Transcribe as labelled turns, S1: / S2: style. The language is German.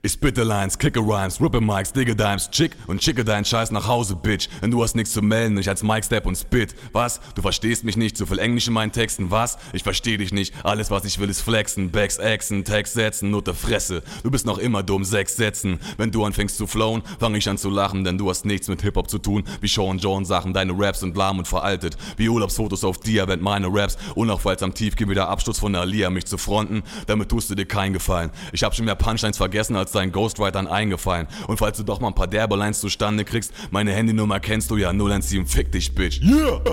S1: Ich spitte Lines, kicke Rhymes, rippe Mics, digge Dimes, chick und schicke deinen Scheiß nach Hause, Bitch. Denn du hast nichts zu melden, ich als Mic Step und Spit. Was? Du verstehst mich nicht, zu viel Englisch in meinen Texten, was? Ich versteh dich nicht, alles was ich will ist flexen, Backs, Axen, Text setzen, Nutte Fresse. Du bist noch immer dumm, 6 Sätzen. Wenn du anfängst zu flowen, fang ich an zu lachen, denn du hast nichts mit Hip-Hop zu tun, wie Sean Jones Sachen. Deine Raps sind lahm und veraltet, wie Urlaubsfotos auf Dia, während meine Raps unaufhaltsam am Tiefgehen wie der Absturz von der Alia, mich zu fronten, damit tust du dir keinen Gefallen. Ich hab schon mehr Punchlines vergessen als deinen Ghostwritern eingefallen. Und falls du doch mal ein paar derbe Lines zustande kriegst, meine Handynummer kennst du ja, 017, fick dich, Bitch. Yeah!